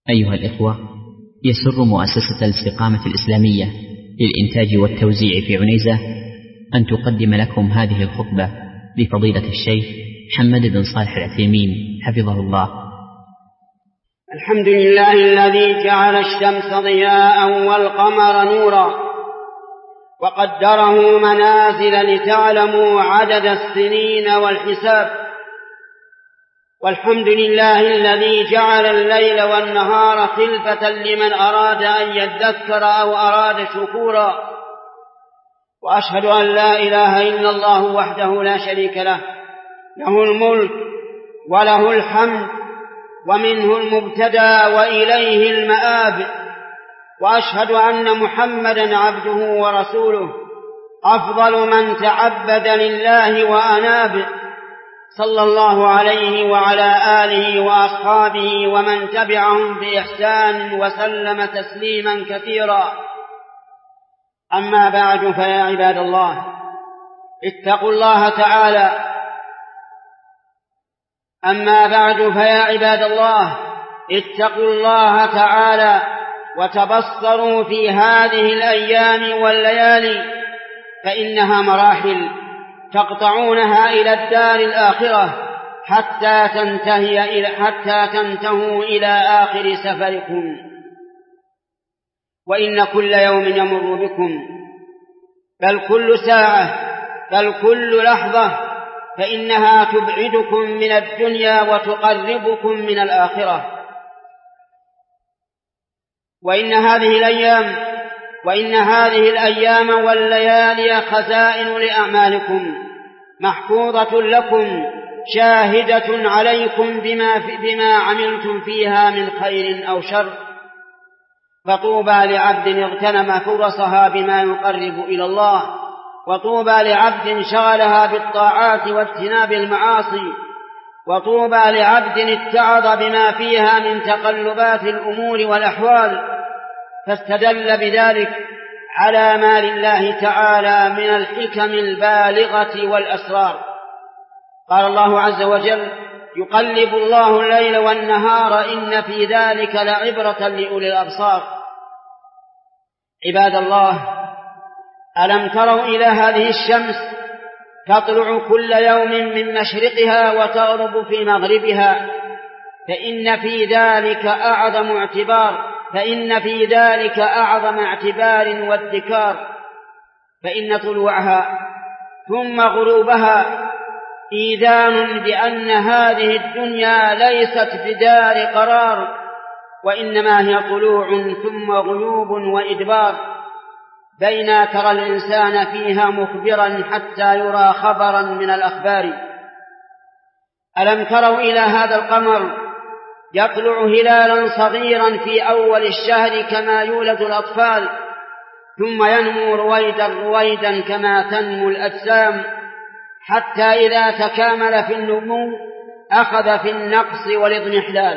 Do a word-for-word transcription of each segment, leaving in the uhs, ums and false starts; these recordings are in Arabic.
أيها الإخوة، يسر مؤسسة الاستقامة الإسلامية للإنتاج والتوزيع في عنيزة أن تقدم لكم هذه الخطبة لفضيلة الشيخ محمد بن صالح العثيمين حفظه الله. الحمد لله الذي جعل الشمس ضياء والقمر نورا وقدره منازل لتعلموا عدد السنين والحساب. والحمد لله الذي جعل الليل والنهار خلفة لمن أراد أن يذكر أو أراد شكورا. وأشهد أن لا إله إلا الله وحده لا شريك له، له الملك وله الحمد ومنه المبتدأ وإليه المآب. وأشهد أن محمدا عبده ورسوله أفضل من تعبد لله وأناب، صلى الله عليه وعلى آله وأصحابه ومن تبعهم بإحسان وسلم تسليما كثيرا. أما بعد، فيا عباد الله، اتقوا الله تعالى. أما بعد فيا عباد الله اتقوا الله تعالى وتبصروا في هذه الأيام والليالي، فإنها مراحل تقطعونها إلى الدار الآخرة حتى تنتهي إلى حتى تنتهوا إلى آخر سفركم. وإن كل يوم يمر بكم، بل كل ساعة، بل كل لحظة، فإنها تبعدكم من الدنيا وتقربكم من الآخرة. وإن هذه الأيام وإن هذه الأيام والليالي خزائن لأعمالكم محفوظة لكم، شاهدة عليكم بما, بما عملتم فيها من خير أو شر. فطوبى لعبد اغتنم فرصها بما يقرب إلى الله، وطوبى لعبد شغلها بالطاعات واجتناب المعاصي، وطوبى لعبد اتعظ بما فيها من تقلبات الأمور والأحوال، فاستدل بذلك على ما لله تعالى من الحكم البالغة والأسرار. قال الله عز وجل: يقلب الله الليل والنهار إن في ذلك لعبرة لأولي الأبصار. عباد الله، ألم تروا إلى هذه الشمس تطلع كل يوم من مشرقها وتغرب في مغربها، فإن في ذلك أعظم اعتبار فإن في ذلك أعظم اعتبار وادكار. فإن طلوعها ثم غروبها إيذان بأن هذه الدنيا ليست بدار قرار، وإنما هي طلوع ثم غيوب وإدبار، بين ترى الإنسان فيها مخبرا حتى يرى خبرا من الأخبار. ألم تروا إلى هذا القمر يطلع هلالا صغيرا في أول الشهر كما يولد الأطفال، ثم ينمو رويدا رويدا كما تنمو الأجسام، حتى إذا تكامل في النمو أخذ في النقص والاضمحلال.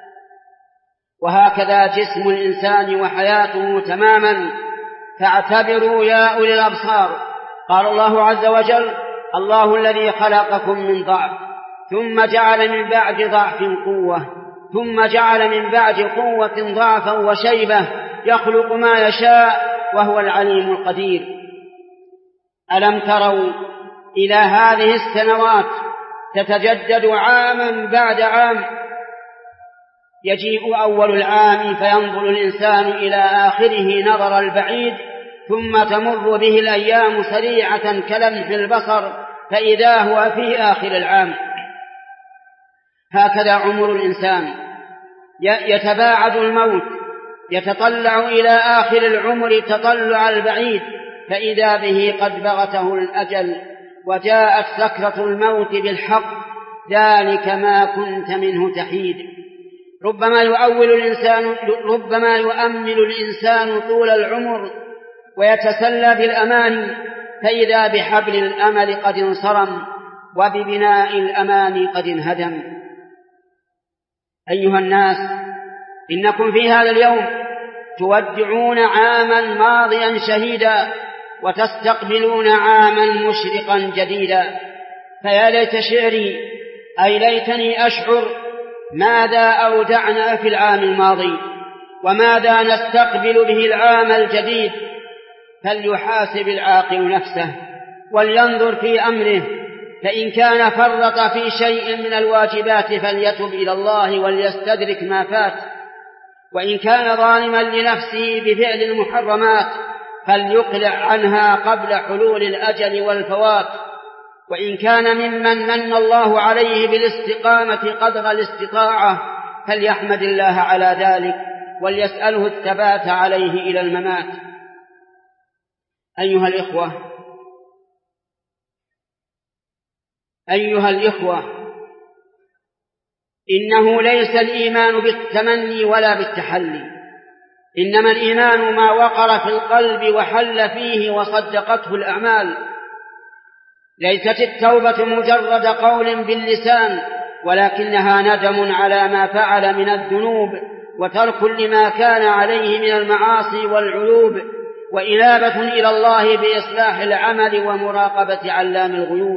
وهكذا جسم الإنسان وحياته تماما، فاعتبروا يا أولي الأبصار. قال الله عز وجل: الله الذي خلقكم من ضعف ثم جعل من بعد ضعف قوة ثم جعل من بعد قوة ضعفا وشيبة يخلق ما يشاء وهو العليم القدير. ألم تروا إلى هذه السنوات تتجدد عاما بعد عام؟ يجيء أول العام فينظر الإنسان إلى آخره نظر البعيد، ثم تمر به الأيام سريعة كلمح البصر فإذا هو في آخر العام. هكذا عمر الإنسان، يتباعد الموت، يتطلع إلى آخر العمر تطلع البعيد، فإذا به قد بغته الأجل وجاءت سكرة الموت بالحق، ذلك ما كنت منه تحيد. ربما يؤول الإنسان ربما يؤمل الإنسان طول العمر ويتسلى بالأمان، فإذا بحبل الأمل قد انصرم وببناء الأمان قد انهدم. أيها الناس، إنكم في هذا اليوم تودعون عاما ماضيا شهيدا وتستقبلون عاما مشرقا جديدا. فيا ليت شعري، أي ليتني أشعر ماذا أودعنا في العام الماضي وماذا نستقبل به العام الجديد، فليحاسب العاقل نفسه ولينظر في أمره، فإن كان فرط في شيء من الواجبات فليتب إلى الله وليستدرك ما فات، وإن كان ظالما لنفسه بفعل المحرمات فليقلع عنها قبل حلول الأجل والفوات، وإن كان ممن من الله عليه بالاستقامة قدر الاستطاعة فليحمد الله على ذلك وليسأله الثبات عليه إلى الممات. أيها الإخوة أيها الإخوة إنه ليس الإيمان بالتمني ولا بالتحلي، إنما الإيمان ما وقر في القلب وحل فيه وصدقته الأعمال. ليست التوبة مجرد قول باللسان، ولكنها ندم على ما فعل من الذنوب وترك لما كان عليه من المعاصي والعيوب، وإنابة إلى الله بإصلاح العمل ومراقبة علام الغيوب.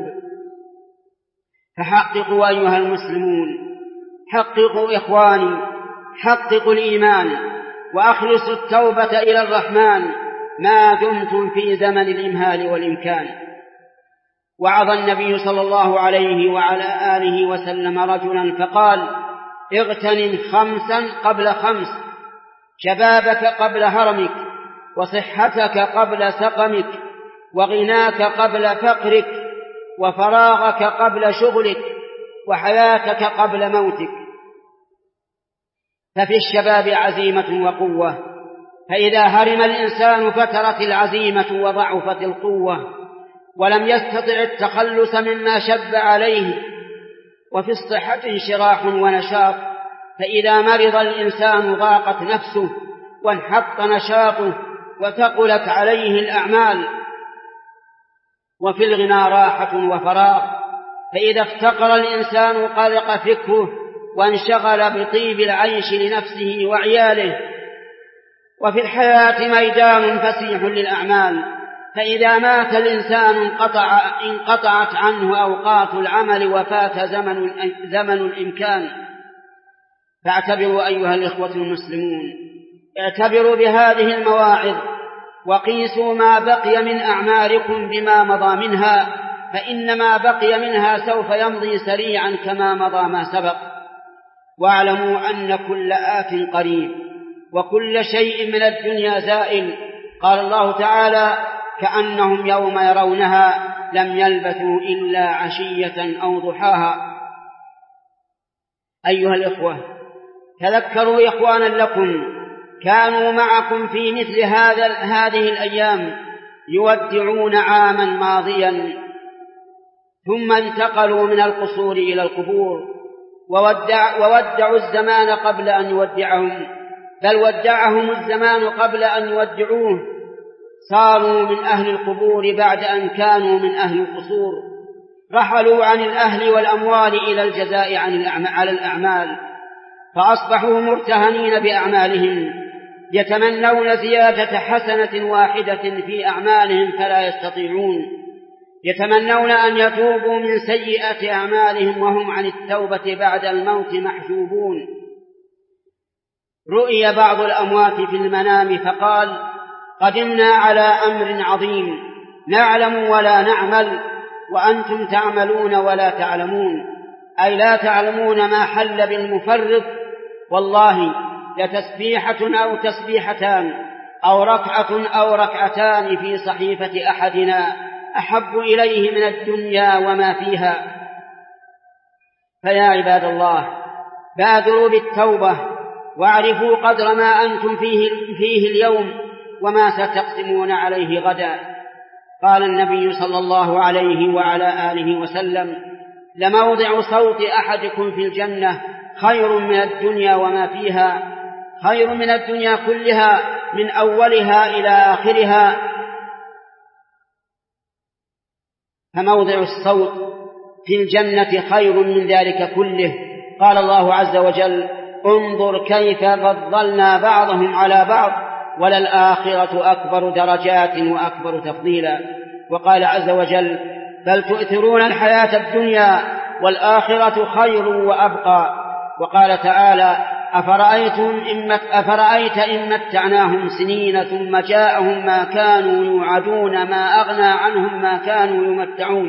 فحققوا أيها المسلمون، حققوا إخواني، حققوا الإيمان وأخلصوا التوبة إلى الرحمن ما دمتم في زمن الإمهال والإمكان. وعظ النبي صلى الله عليه وعلى آله وسلم رجلا فقال: اغتنم خمسا قبل خمس، شبابك قبل هرمك، وصحتك قبل سقمك، وغناك قبل فقرك، وفراغك قبل شغلك، وحياتك قبل موتك. ففي الشباب عزيمة وقوة، فإذا هرم الإنسان فترت العزيمة وضعفت القوة ولم يستطع التخلص مما شب عليه. وفي الصحة انشراح ونشاط، فإذا مرض الإنسان ضاقت نفسه وانحط نشاطه وثقلت عليه الأعمال. وفي الغنى راحة وفراغ، فإذا افتقر الإنسان قلق فكره وانشغل بطيب العيش لنفسه وعياله. وفي الحياة ميدان فسيح للأعمال، فإذا مات الإنسان انقطع انقطعت عنه أوقات العمل وفات زمن, زمن الإمكان. فاعتبروا أيها الإخوة المسلمون، اعتبروا بهذه المواعظ وقيسوا ما بقي من أعماركم بما مضى منها، فإن ما بقي منها سوف يمضي سريعا كما مضى ما سبق. واعلموا أن كل آت قريب وكل شيء من الدنيا زائل. قال الله تعالى: كأنهم يوم يرونها لم يلبثوا إلا عشية أو ضحاها. أيها الإخوة، تذكروا إخوانا لكم كانوا معكم في مثل هذا هذه الأيام يودعون عاما ماضيا، ثم انتقلوا من القصور إلى القبور، وودع وودعوا الزمان قبل أن يودعهم، بل ودعهم الزمان قبل أن يودعوه. صاروا من أهل القبور بعد أن كانوا من أهل القصور، رحلوا عن الأهل والأموال إلى الجزاء على الأعمال، فأصبحوا مرتهنين بأعمالهم، يتمنون زيادة حسنة واحدة في أعمالهم فلا يستطيعون، يتمنون أن يتوبوا من سيئات أعمالهم وهم عن التوبة بعد الموت محجوبون. رؤي بعض الأموات في المنام فقال: قدمنا على أمر عظيم، نعلم ولا نعمل، وأنتم تعملون ولا تعلمون، أي لا تعلمون ما حل بالمفرط. والله لتسبيحة أو تسبيحتان أو ركعة أو ركعتان في صحيفة أحدنا أحب إليه من الدنيا وما فيها. فيا عباد الله، بادروا بالتوبة واعرفوا قدر ما أنتم فيه, فيه اليوم وما ستقسمون عليه غدا. قال النبي صلى الله عليه وعلى آله وسلم: لموضع صوت أحدكم في الجنة خير من الدنيا وما فيها، خير من الدنيا كلها من أولها إلى آخرها. فموضع الصوت في الجنة خير من ذلك كله. قال الله عز وجل: انظر كيف فضلنا بعضهم على بعض وللآخرة أكبر درجات وأكبر تفضيلا. وقال عز وجل: بل تؤثرون الحياة الدنيا والآخرة خير وأبقى. وقال تعالى: أفرأيتم إن أفرأيت إن متعناهم سنين ثم جاءهم ما كانوا يوعدون ما أغنى عنهم ما كانوا يمتعون.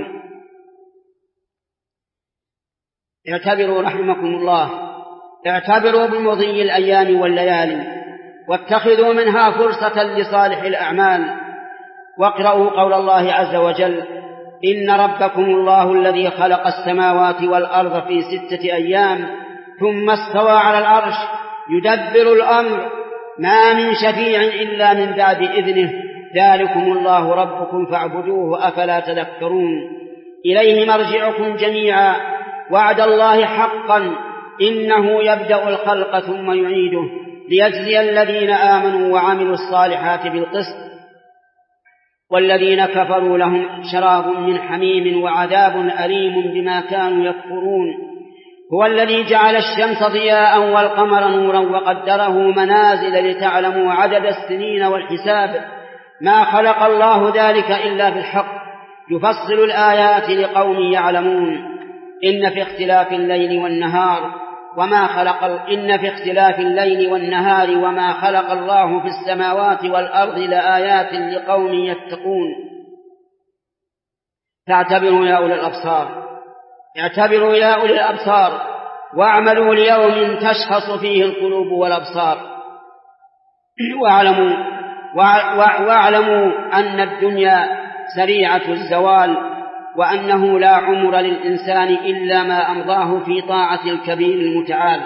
اعتبروا رحمكم الله، اعتبروا بمضي الأيام والليالي، واتخذوا منها فرصة لصالح الأعمال، واقرأوا قول الله عز وجل: إن ربكم الله الذي خلق السماوات والأرض في ستة أيام ثم استوى على العرش يدبر الأمر ما من شفيع إلا من بعد إذنه ذلكم الله ربكم فاعبدوه أفلا تذكرون. إليه مرجعكم جميعا وعد الله حقا إنه يبدأ الخلق ثم يعيده ليجزي الذين آمنوا وعملوا الصالحات بالقسط والذين كفروا لهم شراب من حميم وعذاب أليم بما كانوا يكفرون. هو الذي جعل الشمس ضياء والقمر نورا وقدره منازل لتعلموا عدد السنين والحساب ما خلق الله ذلك إلا بالحق يفصل الآيات لقوم يعلمون. إن في اختلاف الليل والنهار وما خلق إن في اختلاف الليل والنهار وما خلق الله في السماوات والأرض لآيات لقوم يتقون. فاعتبروا يا أولي الأبصار، اعتبروا يا أولي الأبصار واعملوا ليوم تشخص فيه القلوب والأبصار، واعلموا, واعلموا أن الدنيا سريعة الزوال، وأنه لا عمر للإنسان إلا ما أمضاه في طاعة الكبير المتعال.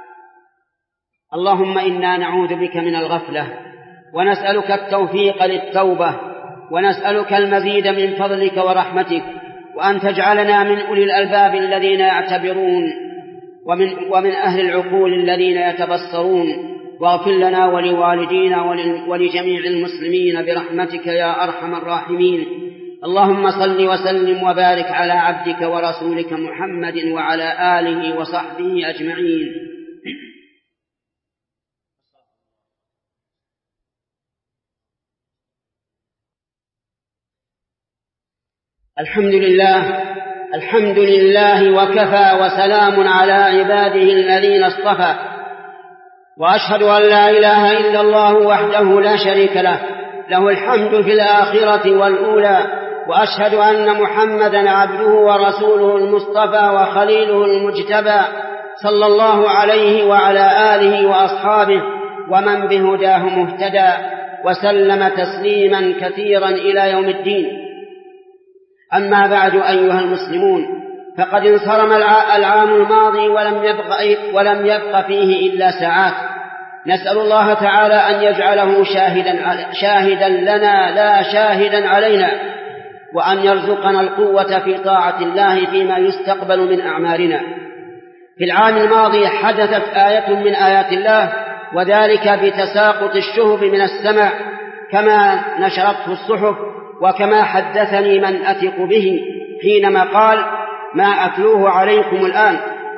اللهم إنا نعوذ بك من الغفلة ونسألك التوفيق للتوبة ونسألك المزيد من فضلك ورحمتك، وأن تجعلنا من أولي الألباب الذين يعتبرون ومن, ومن أهل العقول الذين يتبصرون. واغفر لنا ولوالدينا ولجميع المسلمين برحمتك يا أرحم الراحمين. اللهم صل وسلم وبارك على عبدك ورسولك محمد وعلى آله وصحبه أجمعين. الحمد لله الحمد لله وكفى وسلام على عباده الذين اصطفى، وأشهد أن لا إله إلا الله وحده لا شريك له له الحمد في الآخرة والأولى، وأشهد أن محمدا عبده ورسوله المصطفى وخليله المجتبى صلى الله عليه وعلى آله وأصحابه ومن بهداه مهتدى وسلم تسليما كثيرا إلى يوم الدين. أما بعد أيها المسلمون، فقد انصرم العام الماضي ولم يبق, ولم يبق فيه إلا ساعات. نسأل الله تعالى أن يجعله شاهدا, شاهدا لنا لا شاهدا علينا، وأن يرزقنا القوة في طاعة الله فيما يستقبل من أعمالنا. في العام الماضي حدثت آية من آيات الله، وذلك بتساقط الشهب من السماء كما نشرته الصحف، وكما حدثني من أثق به حينما قال: ما أتلوه عليكم الآن.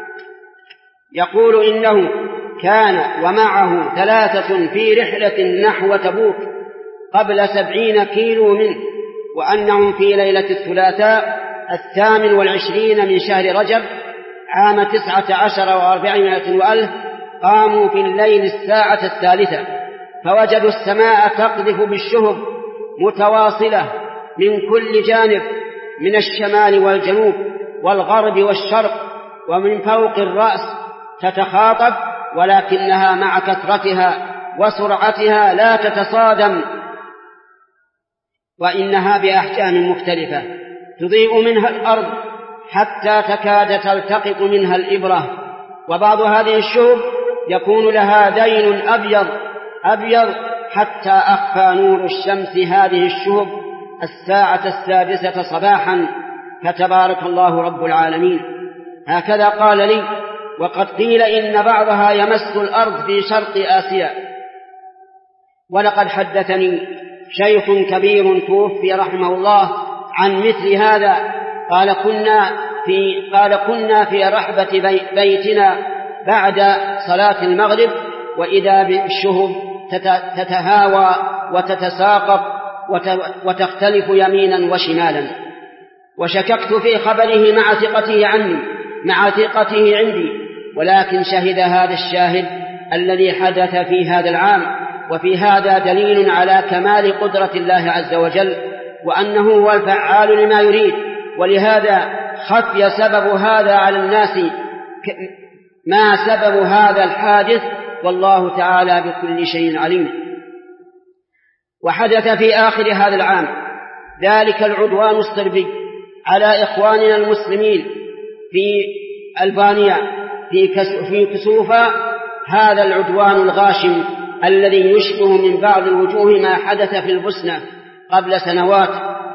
يقول إنه كان ومعه ثلاثة في رحلة نحو تبوك قبل سبعين كيلو منه، وأنهم في ليلة الثلاثاء الثامن والعشرين من شهر رجب عام تسعة عشر وأربعمائة وألف قاموا في الليل الساعة الثالثة، فوجدوا السماء تقذف بالشهب متواصلة من كل جانب، من الشمال والجنوب والغرب والشرق، ومن فوق الرأس تتخاطب، ولكنها مع كثرتها وسرعتها لا تتصادم، وإنها بأحجام مختلفة تضيء منها الأرض حتى تكاد تلتقط منها الإبرة. وبعض هذه الشهب يكون لها دين أبيض أبيض حتى أخفى نور الشمس هذه الشهب الساعة السادسة صباحا، فتبارك الله رب العالمين. هكذا قال لي. وقد قيل إن بعضها يمس الأرض في شرق آسيا. ولقد حدثني شيخ كبير توفي رحمه الله عن مثل هذا، قال كنا في, قال كنا في رحبة بيتنا بعد صلاة المغرب، وإذا بالشهب تتهاوى وتتساقط وتختلف يمينا وشمالا. وشككت في خبره مع ثقته عني مع ثقته عندي، ولكن شهد هذا الشاهد الذي حدث في هذا العام. وفي هذا دليل على كمال قدرة الله عز وجل وأنه هو الفعال لما يريد، ولهذا خفي سبب هذا على الناس ما سبب هذا الحادث، والله تعالى بكل شيء عليم. وحدث في آخر هذا العام ذلك العدوان الصربي على إخواننا المسلمين في ألبانيا في كسوفا، هذا العدوان الغاشم الذي يشبه من بعض الوجوه ما حدث في البوسنة قبل سنوات.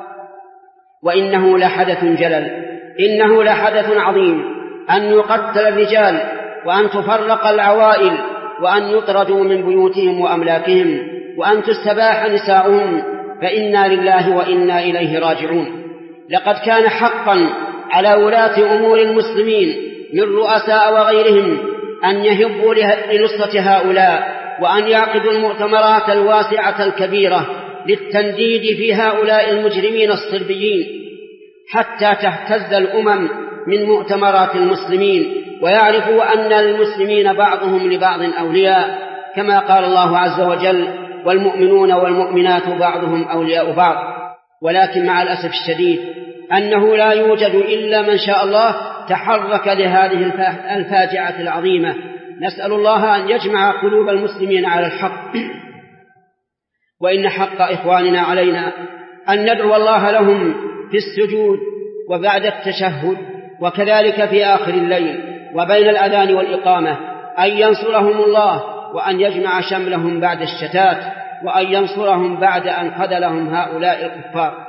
وإنه لحدث جلل، إنه لحدث عظيم أن يقتل الرجال وأن تفرق العوائل وأن يطردوا من بيوتهم وأملاكهم وأن تستباح نساؤهم، فإنا لله وإنا إليه راجعون. لقد كان حقا على ولاة أمور المسلمين من رؤساء وغيرهم أن يهبوا لنصرة هؤلاء وأن يعقدوا المؤتمرات الواسعة الكبيرة للتنديد في هؤلاء المجرمين الصربيين حتى تهتز الأمم من مؤتمرات المسلمين ويعرفوا أن المسلمين بعضهم لبعض أولياء، كما قال الله عز وجل: والمؤمنون والمؤمنات بعضهم أولياء بعض. ولكن مع الأسف الشديد أنه لا يوجد إلا من شاء الله تحرك لهذه الفاجعة العظيمة. نسأل الله أن يجمع قلوب المسلمين على الحق. وإن حق إخواننا علينا أن ندعو الله لهم في السجود وبعد التشهد، وكذلك في آخر الليل وبين الأذان والإقامة، أن ينصرهم الله وأن يجمع شملهم بعد الشتات، وأن ينصرهم بعد أن خذلهم هؤلاء الكفار.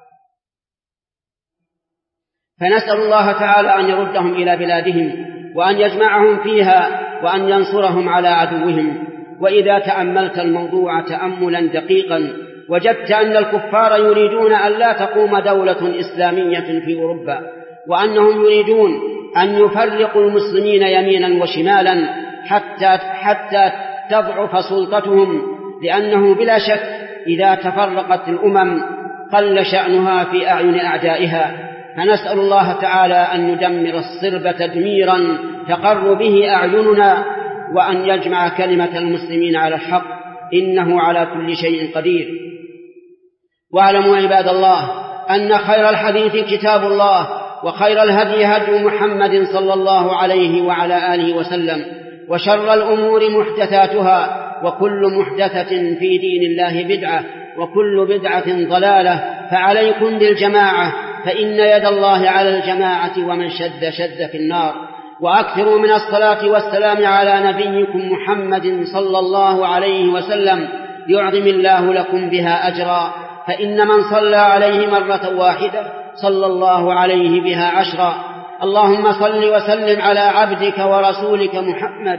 فنسأل الله تعالى أن يردهم إلى بلادهم وأن يجمعهم فيها وأن ينصرهم على عدوهم. وإذا تأملت الموضوع تأملا دقيقا وجدت أن الكفار يريدون أن لا تقوم دولة إسلامية في أوروبا، وأنهم يريدون أن يفرقوا المسلمين يمينا وشمالا حتى, حتى تضعف سلطتهم، لأنه بلا شك إذا تفرقت الأمم قل شأنها في أعين أعدائها. فنسأل الله تعالى أن يدمر الصرب تدميرا تقر به أعيننا، وأن يجمع كلمة المسلمين على الحق، إنه على كل شيء قدير. واعلموا عباد الله أن خير الحديث كتاب الله، وخير الهدي هدي محمد صلى الله عليه وعلى آله وسلم، وشر الأمور محدثاتها، وكل محدثة في دين الله بدعة، وكل بدعة ضلالة. فعليكم بالجماعة، فإن يد الله على الجماعة، ومن شد شد في النار. وأكثروا من الصلاة والسلام على نبيكم محمد صلى الله عليه وسلم، يعظم الله لكم بها أجرا، فإن من صلى عليه مرة واحدة صلى الله عليه بها عشرا. اللهم صل وسلم على عبدك ورسولك محمد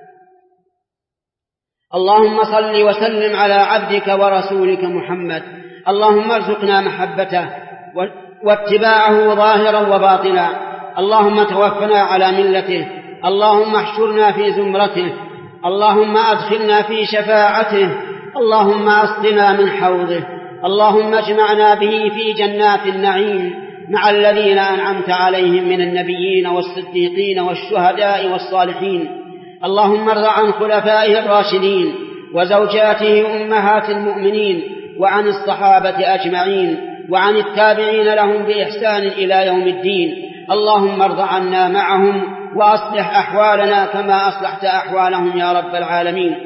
اللهم صل وسلم على عبدك ورسولك محمد اللهم ارزقنا محبته واتباعه ظاهرا وباطنا. اللهم توفنا على ملته، اللهم احشرنا في زمرته، اللهم أدخلنا في شفاعته، اللهم أسقنا من حوضه، اللهم اجمعنا به في جنات النعيم مع الذين أنعمت عليهم من النبيين والصديقين والشهداء والصالحين. اللهم ارض عن خلفائه الراشدين وزوجاته أمهات المؤمنين، وعن الصحابة أجمعين، وعن التابعين لهم بإحسان إلى يوم الدين. اللهم ارض عنا معهم وأصلح أحوالنا كما أصلحت أحوالهم يا رب العالمين.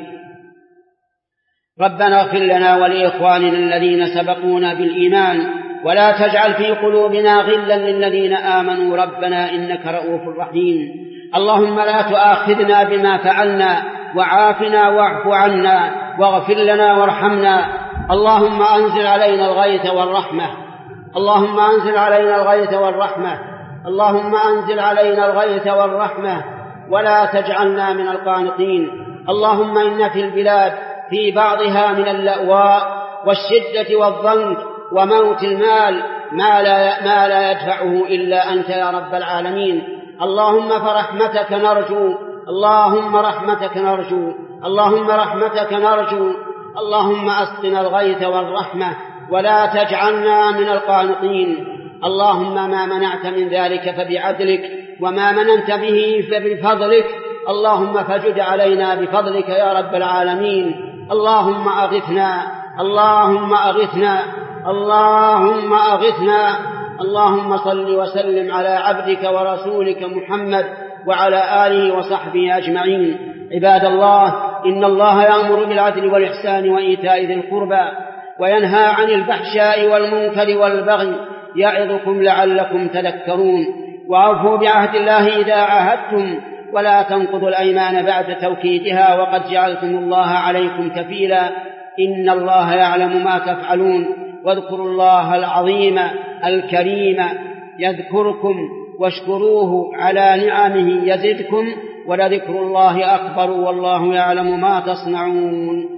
ربنا اغفر لنا ولإخواننا الذين سبقونا بالإيمان، ولا تجعل في قلوبنا غلا للذين آمنوا ربنا إنك رؤوف رحيم. اللهم لا تؤاخذنا بما فعلنا، وعافنا واعف عنا، واغفر لنا وارحمنا. اللهم أنزل علينا الغيث والرحمة اللهم أنزل علينا الغيث والرحمة اللهم أنزل علينا الغيث والرحمة ولا تجعلنا من القانطين. اللهم إن في البلاد في بعضها من اللأواء والشدة والضنك وموت المال ما لا, ما لا يدفعه إلا أنت يا رب العالمين. اللهم فرحمتك نرجو اللهم رحمتك نرجو اللهم رحمتك نرجو اللهم أسقنا الغيث والرحمة ولا تجعلنا من القانطين. اللهم ما منعت من ذلك فبعدلك، وما مننت به فبفضلك، اللهم فجد علينا بفضلك يا رب العالمين. اللهم أغثنا اللهم أغثنا اللهم أغثنا. اللهم صل وسلم على عبدك ورسولك محمد وعلى آله وصحبه أجمعين. عباد الله، إن الله يأمر بالعدل والإحسان وإيتاء ذي القربى وينهى عن الفحشاء والمنكر والبغي يعظكم لعلكم تذكرون. وأوفوا بعهد الله إذا عاهدتم ولا تنقضوا الأيمان بعد توكيدها وقد جعلتم الله عليكم كفيلا. إن الله يعلم ما تفعلون. واذكروا الله العظيم الكريم يذكركم واشكروه على نعمه يزدكم ولذكر الله أكبر والله يعلم ما تصنعون.